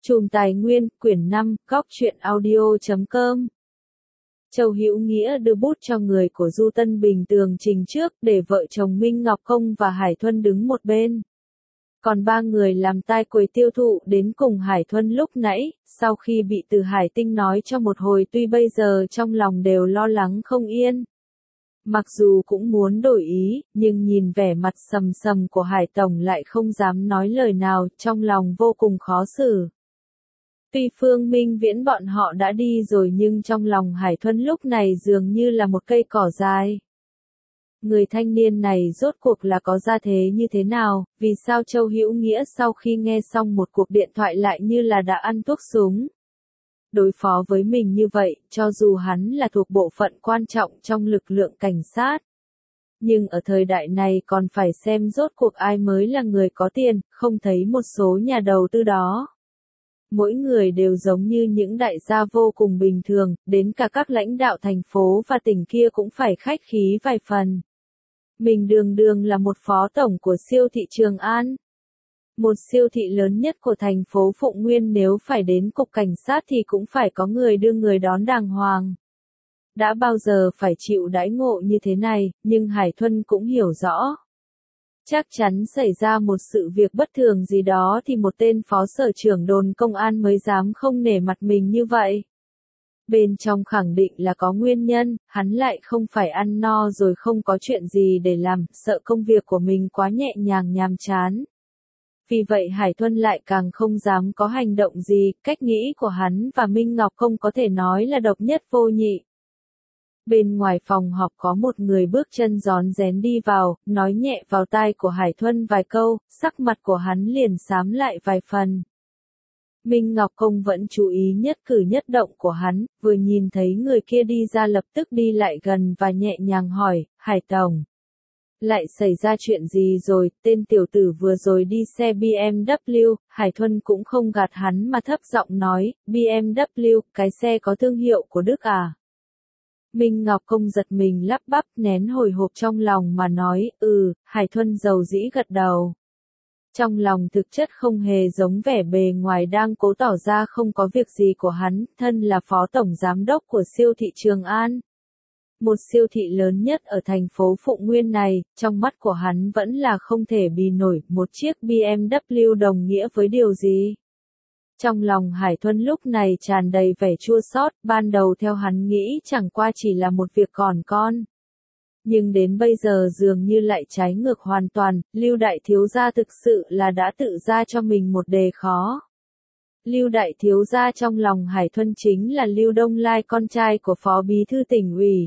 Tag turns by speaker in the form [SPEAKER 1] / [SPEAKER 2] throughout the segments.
[SPEAKER 1] Chùm Tài Nguyên, quyển 5, góc truyện audio.com. Châu Hữu Nghĩa đưa bút cho người của Du Tân Bình tường trình trước, để vợ chồng Minh Ngọc Công và Hải Thuân đứng một bên. Còn ba người làm tai quầy tiêu thụ đến cùng Hải Thuân lúc nãy, sau khi bị Từ Hải Tinh nói cho một hồi, tuy bây giờ trong lòng đều lo lắng không yên. Mặc dù cũng muốn đổi ý, nhưng nhìn vẻ mặt sầm sầm của Hải Tổng lại không dám nói lời nào, trong lòng vô cùng khó xử. Tuy Phương Minh Viễn bọn họ đã đi rồi nhưng trong lòng Hải Thuân lúc này dường như là một cây cỏ dài. Người thanh niên này rốt cuộc là có gia thế như thế nào, vì sao Châu Hữu Nghĩa sau khi nghe xong một cuộc điện thoại lại như là đã ăn thuốc súng. Đối phó với mình như vậy, cho dù hắn là thuộc bộ phận quan trọng trong lực lượng cảnh sát. Nhưng ở thời đại này còn phải xem rốt cuộc ai mới là người có tiền, không thấy một số nhà đầu tư đó. Mỗi người đều giống như những đại gia vô cùng bình thường, đến cả các lãnh đạo thành phố và tỉnh kia cũng phải khách khí vài phần. Mình đường đường là một phó tổng của siêu thị Trường An. Một siêu thị lớn nhất của thành phố Phụng Nguyên, nếu phải đến cục cảnh sát thì cũng phải có người đưa người đón đàng hoàng. Đã bao giờ phải chịu đãi ngộ như thế này, nhưng Hải Thuân cũng hiểu rõ. Chắc chắn xảy ra một sự việc bất thường gì đó thì một tên phó sở trưởng đồn công an mới dám không nể mặt mình như vậy. Bên trong khẳng định là có nguyên nhân, hắn lại không phải ăn no rồi không có chuyện gì để làm, sợ công việc của mình quá nhẹ nhàng nhàm chán. Vì vậy Hải Thuân lại càng không dám có hành động gì, cách nghĩ của hắn và Minh Ngọc không có thể nói là độc nhất vô nhị. Bên ngoài phòng họp có một người bước chân rón rén đi vào, nói nhẹ vào tai của Hải Thuân vài câu, sắc mặt của hắn liền xám lại vài phần. Minh Ngọc Công vẫn chú ý nhất cử nhất động của hắn, vừa nhìn thấy người kia đi ra lập tức đi lại gần và nhẹ nhàng hỏi, Hải Tổng. Lại xảy ra chuyện gì rồi, tên tiểu tử vừa rồi đi xe BMW, Hải Thuân cũng không gạt hắn mà thấp giọng nói, BMW, cái xe có thương hiệu của Đức à? Minh Ngọc Công giật mình lắp bắp nén hồi hộp trong lòng mà nói, Hải Thuân dầu dĩ gật đầu. Trong lòng thực chất không hề giống vẻ bề ngoài đang cố tỏ ra không có việc gì của hắn, thân là phó tổng giám đốc của siêu thị Trường An. Một siêu thị lớn nhất ở thành phố Phụng Nguyên này, trong mắt của hắn vẫn là không thể bì nổi, một chiếc BMW đồng nghĩa với điều gì. Trong lòng Hải Thuân lúc này tràn đầy vẻ chua xót, ban đầu theo hắn nghĩ chẳng qua chỉ là một việc còn con. Nhưng đến bây giờ dường như lại trái ngược hoàn toàn, Lưu Đại Thiếu Gia thực sự là đã tự ra cho mình một đề khó. Lưu Đại Thiếu Gia trong lòng Hải Thuân chính là Lưu Đông Lai, con trai của Phó Bí thư Tỉnh ủy.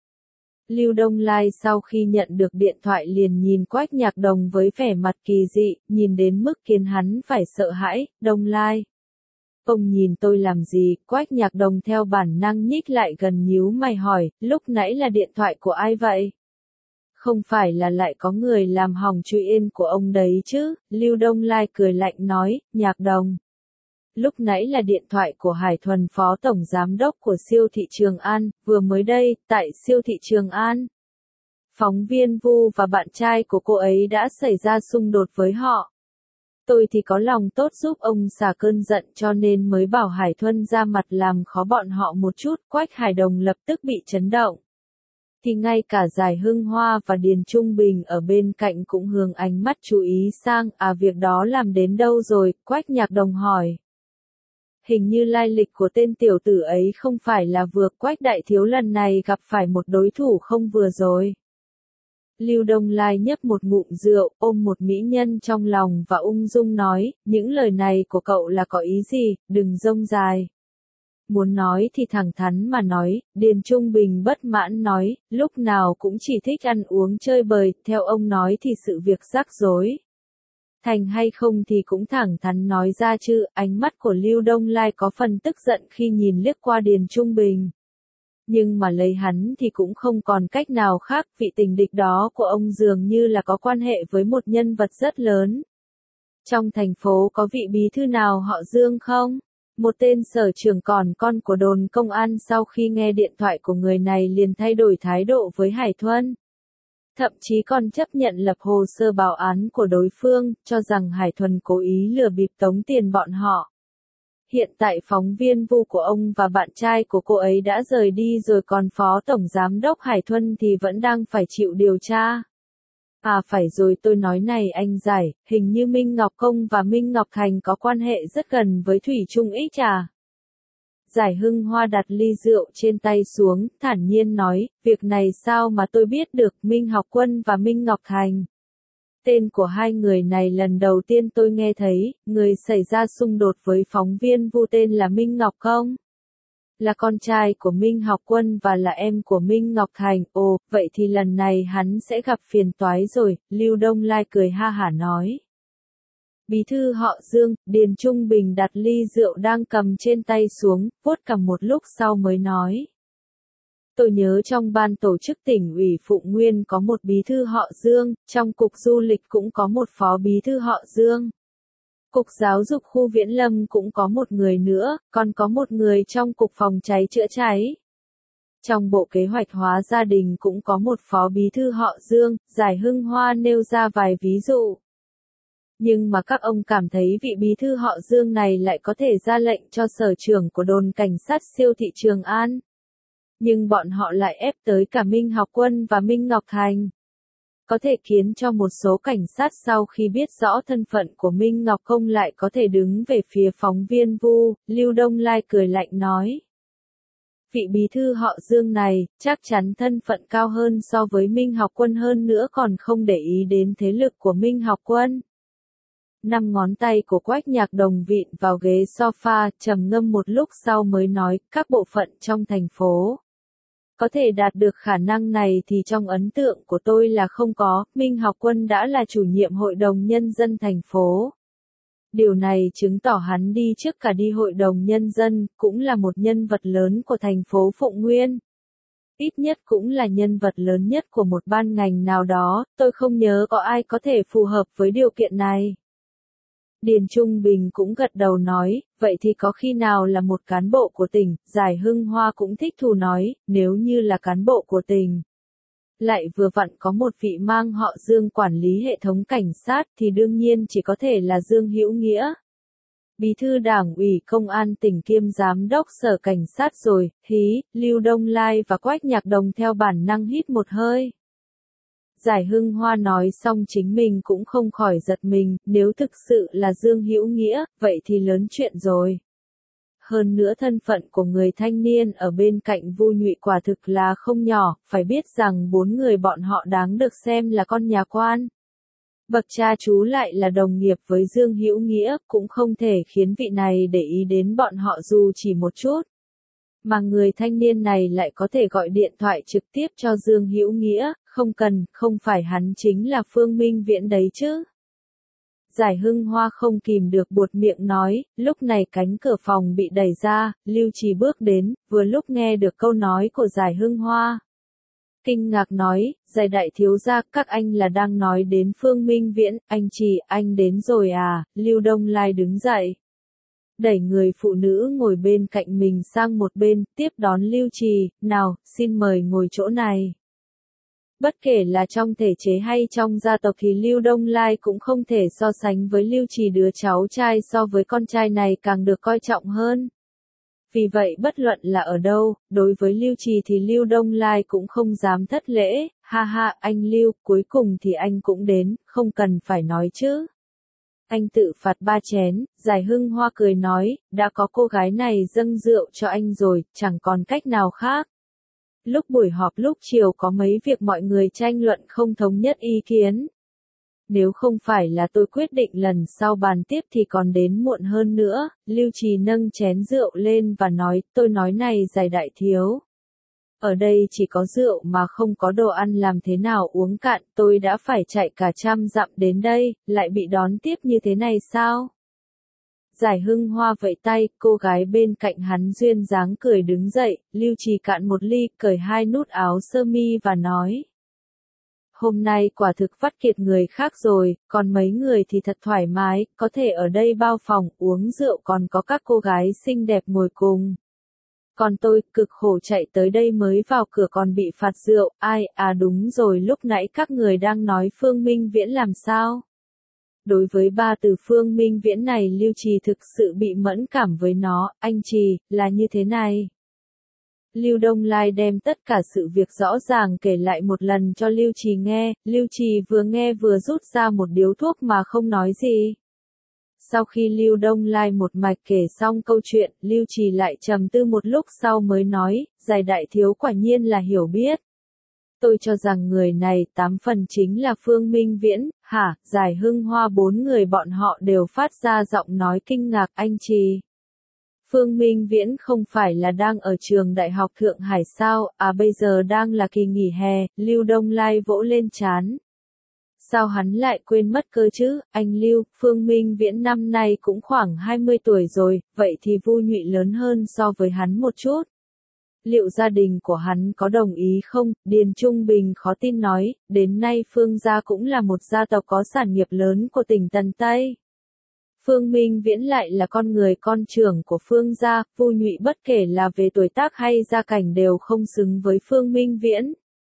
[SPEAKER 1] Lưu Đông Lai sau khi nhận được điện thoại liền nhìn Quách Nhạc Đồng với vẻ mặt kỳ dị, nhìn đến mức khiến hắn phải sợ hãi, Đông Lai. Ông nhìn tôi làm gì, Quách Nhạc Đồng theo bản năng nhích lại gần nhíu mày hỏi, lúc nãy là điện thoại của ai vậy? Không phải là lại có người làm hỏng chuyện yên của ông đấy chứ, Lưu Đông Lai cười lạnh nói, Nhạc Đồng. Lúc nãy là điện thoại của Hải Thuần, phó tổng giám đốc của siêu thị Trường An, vừa mới đây, tại siêu thị Trường An. Phóng viên Vu và bạn trai của cô ấy đã xảy ra xung đột với họ. Tôi thì có lòng tốt giúp ông xả cơn giận cho nên mới bảo Hải Thuân ra mặt làm khó bọn họ một chút, Quách Hải Đồng lập tức bị chấn động. Thì ngay cả Giải Hưng Hoa và Điền Trung Bình ở bên cạnh cũng hướng ánh mắt chú ý sang, việc đó làm đến đâu rồi, Quách Nhạc Đồng hỏi. Hình như lai lịch của tên tiểu tử ấy không phải là vừa, Quách đại thiếu lần này gặp phải một đối thủ không vừa rồi. Lưu Đông Lai nhấp một ngụm rượu, ôm một mỹ nhân trong lòng và ung dung nói, những lời này của cậu là có ý gì, đừng rông dài. Muốn nói thì thẳng thắn mà nói, Điền Trung Bình bất mãn nói, lúc nào cũng chỉ thích ăn uống chơi bời, theo ông nói thì sự việc rắc rối. Thành hay không thì cũng thẳng thắn nói ra chứ, ánh mắt của Lưu Đông Lai có phần tức giận khi nhìn liếc qua Điền Trung Bình. Nhưng mà lấy hắn thì cũng không còn cách nào khác, vị tình địch đó của ông dường như là có quan hệ với một nhân vật rất lớn. Trong thành phố có vị bí thư nào họ Dương không? Một tên sở trưởng còn con của đồn công an sau khi nghe điện thoại của người này liền thay đổi thái độ với Hải Thuân. Thậm chí còn chấp nhận lập hồ sơ báo án của đối phương, cho rằng Hải Thuần cố ý lừa bịp tống tiền bọn họ. hiện tại phóng viên Vu của ông và bạn trai của cô ấy đã rời đi rồi, còn Phó Tổng Giám đốc Hải Thuân thì vẫn đang phải chịu điều tra. À phải rồi, tôi nói này anh Giải, hình như Minh Ngọc Công và Minh Ngọc Thành có quan hệ rất gần với Thủy Chung X à? Giải Hưng Hoa đặt ly rượu trên tay xuống, thản nhiên nói, việc này sao mà tôi biết được, Minh Học Quân và Minh Ngọc Thành. Tên của hai người này lần đầu tiên tôi nghe thấy, người xảy ra xung đột với phóng viên Vu tên là Minh Ngọc Công. Là con trai của Minh Học Quân và là em của Minh Ngọc Thành, ồ, vậy thì lần này hắn sẽ gặp phiền toái rồi, Lưu Đông Lai cười ha hả nói. Bí thư họ Dương, Điền Trung Bình đặt ly rượu đang cầm trên tay xuống, vuốt cằm một lúc sau mới nói. Tôi nhớ trong ban tổ chức tỉnh ủy Phụng Nguyên có một bí thư họ Dương, trong cục du lịch cũng có một phó bí thư họ Dương. Cục giáo dục khu Viễn Lâm cũng có một người nữa, còn có một người trong cục phòng cháy chữa cháy. Trong bộ kế hoạch hóa gia đình cũng có một phó bí thư họ Dương, Giải Hưng Hoa nêu ra vài ví dụ. Nhưng mà các ông cảm thấy vị bí thư họ Dương này lại có thể ra lệnh cho sở trưởng của đồn cảnh sát siêu thị Trường An. Nhưng bọn họ lại ép tới cả Minh Học Quân và Minh Ngọc Thành. Có thể khiến cho một số cảnh sát sau khi biết rõ thân phận của Minh Ngọc Công lại có thể đứng về phía phóng viên Vu, Lưu Đông Lai cười lạnh nói. Vị bí thư họ Dương này, chắc chắn thân phận cao hơn so với Minh Học Quân, hơn nữa còn không để ý đến thế lực của Minh Học Quân. 5 ngón tay của Quách Nhạc Đồng vịn vào ghế sofa, trầm ngâm một lúc sau mới nói, các bộ phận trong thành phố có thể đạt được khả năng này thì trong ấn tượng của tôi là không có, Minh Học Quân đã là chủ nhiệm Hội đồng Nhân dân thành phố. Điều này chứng tỏ hắn đi trước cả đi Hội đồng Nhân dân, cũng là một nhân vật lớn của thành phố Phụng Nguyên. Ít nhất cũng là nhân vật lớn nhất của một ban ngành nào đó, tôi không nhớ có ai có thể phù hợp với điều kiện này. Điền Trung Bình cũng gật đầu nói, vậy thì có khi nào là một cán bộ của tỉnh, Giải Hưng Hoa cũng thích thú nói, nếu như là cán bộ của tỉnh. Lại vừa vặn có một vị mang họ Dương quản lý hệ thống cảnh sát thì đương nhiên chỉ có thể là Dương Hữu Nghĩa. Bí thư Đảng ủy Công an tỉnh kiêm giám đốc sở cảnh sát rồi, hí, Lưu Đông Lai và Quách Nhạc Đồng theo bản năng hít một hơi. Giải Hưng Hoa nói xong chính mình cũng không khỏi giật mình, nếu thực sự là Dương Hữu Nghĩa, vậy thì lớn chuyện rồi. Hơn nữa thân phận của người thanh niên ở bên cạnh Vu Nhụy quả thực là không nhỏ, phải biết rằng 4 người bọn họ đáng được xem là con nhà quan. Bậc cha chú lại là đồng nghiệp với Dương Hữu Nghĩa, cũng không thể khiến vị này để ý đến bọn họ dù chỉ một chút. Mà người thanh niên này lại có thể gọi điện thoại trực tiếp cho Dương Hữu Nghĩa, không phải hắn chính là Phương Minh Viễn đấy chứ. Giải Hưng Hoa không kìm được buột miệng nói, lúc này cánh cửa phòng bị đẩy ra, Lưu Trì bước đến, vừa lúc nghe được câu nói của Giải Hưng Hoa. Kinh ngạc nói, Giải đại thiếu gia, các anh là đang nói đến Phương Minh Viễn, anh Trì, anh đến rồi à, Lưu Đông Lai đứng dậy. Đẩy người phụ nữ ngồi bên cạnh mình sang một bên, tiếp đón Lưu Trì, nào, xin mời ngồi chỗ này. Bất kể là trong thể chế hay trong gia tộc thì Lưu Đông Lai cũng không thể so sánh với Lưu Trì, đứa cháu trai so với con trai này càng được coi trọng hơn. Vì vậy bất luận là ở đâu, đối với Lưu Trì thì Lưu Đông Lai cũng không dám thất lễ, ha ha, anh Lưu, cuối cùng thì anh cũng đến, không cần phải nói chứ. Anh tự phạt 3 chén, Giải Hưng Hoa cười nói, đã có cô gái này dâng rượu cho anh rồi, chẳng còn cách nào khác. Lúc buổi họp lúc chiều có mấy việc mọi người tranh luận không thống nhất ý kiến. Nếu không phải là tôi quyết định lần sau bàn tiếp thì còn đến muộn hơn nữa, Lưu Trì nâng chén rượu lên và nói, tôi nói này Giải đại thiếu. Ở đây chỉ có rượu mà không có đồ ăn, làm thế nào uống cạn, tôi đã phải chạy cả 100 dặm đến đây, lại bị đón tiếp như thế này sao? Giải Hưng Hoa vẫy tay, cô gái bên cạnh hắn duyên dáng cười đứng dậy, Lưu Trì cạn một ly, cởi 2 nút áo sơ mi và nói. Hôm nay quả thực vắt kiệt người khác rồi, còn mấy người thì thật thoải mái, có thể ở đây bao phòng, uống rượu, còn có các cô gái xinh đẹp ngồi cùng. Còn tôi, cực khổ chạy tới đây mới vào cửa còn bị phạt rượu, ai, à đúng rồi, lúc nãy các người đang nói Phương Minh Viễn làm sao? Đối với ba từ Phương Minh Viễn này Lưu Trì thực sự bị mẫn cảm với nó, anh Trì, là như thế này. Lưu Đông Lai đem tất cả sự việc rõ ràng kể lại một lần cho Lưu Trì nghe, Lưu Trì vừa nghe vừa rút ra một điếu thuốc mà không nói gì. Sau khi Lưu Đông Lai một mạch kể xong câu chuyện, Lưu Trì lại trầm tư một lúc sau mới nói, Giải đại thiếu quả nhiên là hiểu biết. Tôi cho rằng người này 8 phần chính là Phương Minh Viễn, hả, Giải Hưng Hoa 4 người bọn họ đều phát ra giọng nói kinh ngạc anh Trì. Phương Minh Viễn không phải là đang ở trường Đại học Thượng Hải sao, à bây giờ đang là kỳ nghỉ hè, Lưu Đông Lai vỗ lên trán. Sao hắn lại quên mất cơ chứ, anh Lưu, Phương Minh Viễn năm nay cũng khoảng 20 tuổi rồi, vậy thì Vu Nhụy lớn hơn so với hắn một chút. Liệu gia đình của hắn có đồng ý không? Điền Trung Bình khó tin nói, đến nay Phương gia cũng là một gia tộc có sản nghiệp lớn của tỉnh Tần Tây. Phương Minh Viễn lại là con người con trưởng của Phương gia, Vu Nhụy bất kể là về tuổi tác hay gia cảnh đều không xứng với Phương Minh Viễn.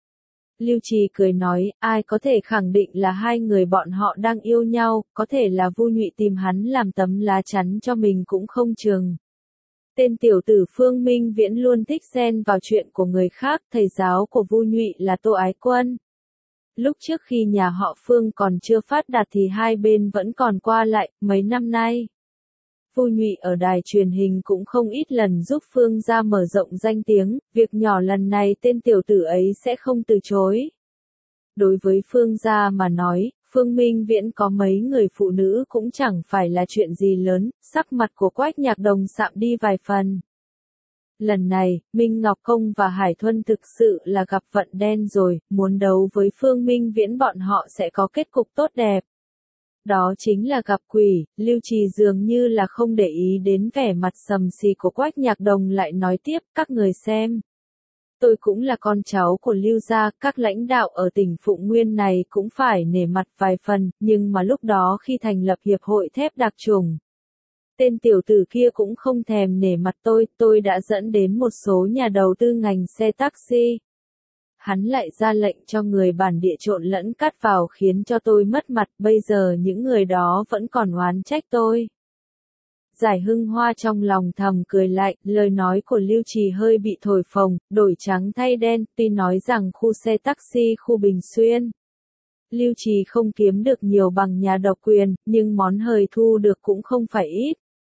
[SPEAKER 1] Lưu Trì cười nói, ai có thể khẳng định là hai người bọn họ đang yêu nhau, có thể là Vu Nhụy tìm hắn làm tấm lá chắn cho mình cũng không chừng. Tên tiểu tử Phương Minh Viễn luôn thích xen vào chuyện của người khác, thầy giáo của Vu Nhụy là Tô Ái Quân. Lúc trước khi nhà họ Phương còn chưa phát đạt thì hai bên vẫn còn qua lại, mấy năm nay. Vu Nhụy ở đài truyền hình cũng không ít lần giúp Phương gia mở rộng danh tiếng, việc nhỏ lần này tên tiểu tử ấy sẽ không từ chối. Đối với Phương gia mà nói, Phương Minh Viễn có mấy người phụ nữ cũng chẳng phải là chuyện gì lớn, sắc mặt của Quách Nhạc Đồng sạm đi vài phần. Lần này, Minh Ngọc Công và Hải Thuân thực sự là gặp vận đen rồi, muốn đấu với Phương Minh Viễn bọn họ sẽ có kết cục tốt đẹp. Đó chính là gặp quỷ, Lưu Trì dường như là không để ý đến vẻ mặt sầm xì của Quách Nhạc Đồng lại nói tiếp, các người xem. Tôi cũng là con cháu của Lưu gia, các lãnh đạo ở tỉnh Phụng Nguyên này cũng phải nể mặt vài phần, nhưng mà lúc đó khi thành lập hiệp hội thép đặc trùng. Tên tiểu tử kia cũng không thèm nể mặt tôi đã dẫn đến một số nhà đầu tư ngành xe taxi. Hắn lại ra lệnh cho người bản địa trộn lẫn cát vào khiến cho tôi mất mặt, bây giờ những người đó vẫn còn oán trách tôi. Giải Hưng Hoa trong lòng thầm cười lạnh, lời nói của Lưu Trì hơi bị thổi phồng, đổi trắng thay đen, tuy nói rằng khu xe taxi khu Bình Xuyên. Lưu Trì không kiếm được nhiều bằng nhà độc quyền, nhưng món hời thu được cũng không phải ít.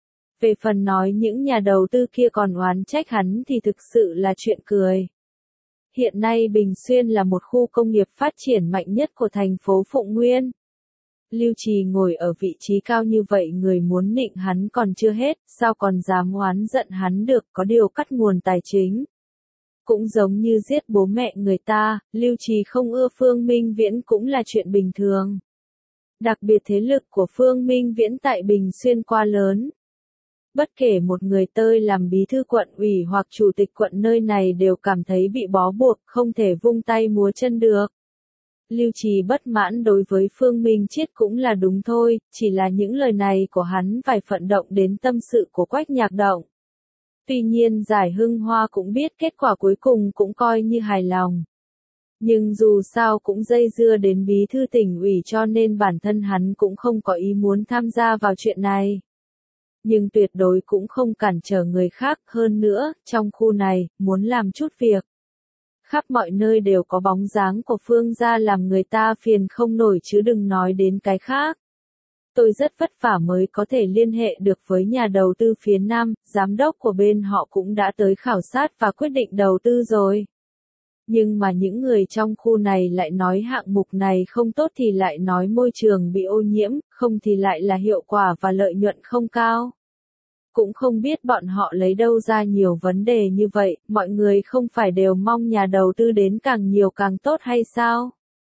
[SPEAKER 1] Về phần nói những nhà đầu tư kia còn oán trách hắn thì thực sự là chuyện cười. Hiện nay Bình Xuyên là một khu công nghiệp phát triển mạnh nhất của thành phố Phụng Nguyên. Lưu Trì ngồi ở vị trí cao như vậy người muốn nịnh hắn còn chưa hết, sao còn dám oán giận hắn được, có điều cắt nguồn tài chính. Cũng giống như giết bố mẹ người ta, Lưu Trì không ưa Phương Minh Viễn cũng là chuyện bình thường. Đặc biệt thế lực của Phương Minh Viễn tại Bình Xuyên quá lớn. Bất kể một người tơi làm bí thư quận ủy hoặc chủ tịch quận nơi này đều cảm thấy bị bó buộc, không thể vung tay múa chân được. Lưu Trì bất mãn đối với Phương Minh Chiết cũng là đúng thôi, chỉ là những lời này của hắn phải phận động đến tâm sự của Quách Nhạc Động. Tuy nhiên Giải Hưng Hoa cũng biết kết quả cuối cùng cũng coi như hài lòng. Nhưng dù sao cũng dây dưa đến bí thư tỉnh ủy cho nên bản thân hắn cũng không có ý muốn tham gia vào chuyện này. Nhưng tuyệt đối cũng không cản trở người khác, hơn nữa, trong khu này, muốn làm chút việc. Khắp mọi nơi đều có bóng dáng của Phương gia làm người ta phiền không nổi chứ đừng nói đến cái khác. Tôi rất vất vả mới có thể liên hệ được với nhà đầu tư phía Nam, giám đốc của bên họ cũng đã tới khảo sát và quyết định đầu tư rồi. Nhưng mà những người trong khu này lại nói hạng mục này không tốt thì lại nói môi trường bị ô nhiễm, không thì lại là hiệu quả và lợi nhuận không cao. Cũng không biết bọn họ lấy đâu ra nhiều vấn đề như vậy, mọi người không phải đều mong nhà đầu tư đến càng nhiều càng tốt hay sao?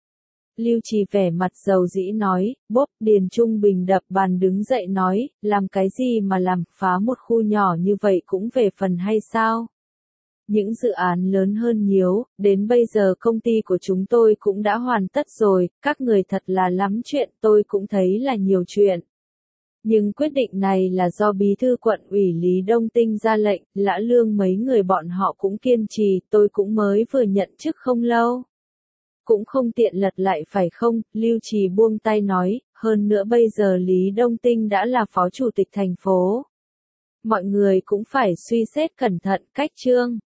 [SPEAKER 1] Lưu Trì vẻ mặt dầu dĩ nói, bốp, Điền Trung Bình đập bàn đứng dậy nói, làm cái gì mà làm, phá một khu nhỏ như vậy cũng về phần hay sao? Những dự án lớn hơn nhiều, đến bây giờ công ty của chúng tôi cũng đã hoàn tất rồi, các người thật là lắm chuyện, tôi cũng thấy là nhiều chuyện. Nhưng quyết định này là do bí thư quận ủy Lý Đông Tinh ra lệnh, Lã Lương mấy người bọn họ cũng kiên trì, tôi cũng mới vừa nhận chức không lâu. Cũng không tiện lật lại phải không, Lưu Trì buông tay nói, hơn nữa bây giờ Lý Đông Tinh đã là phó chủ tịch thành phố. Mọi người cũng phải suy xét cẩn thận cách Trương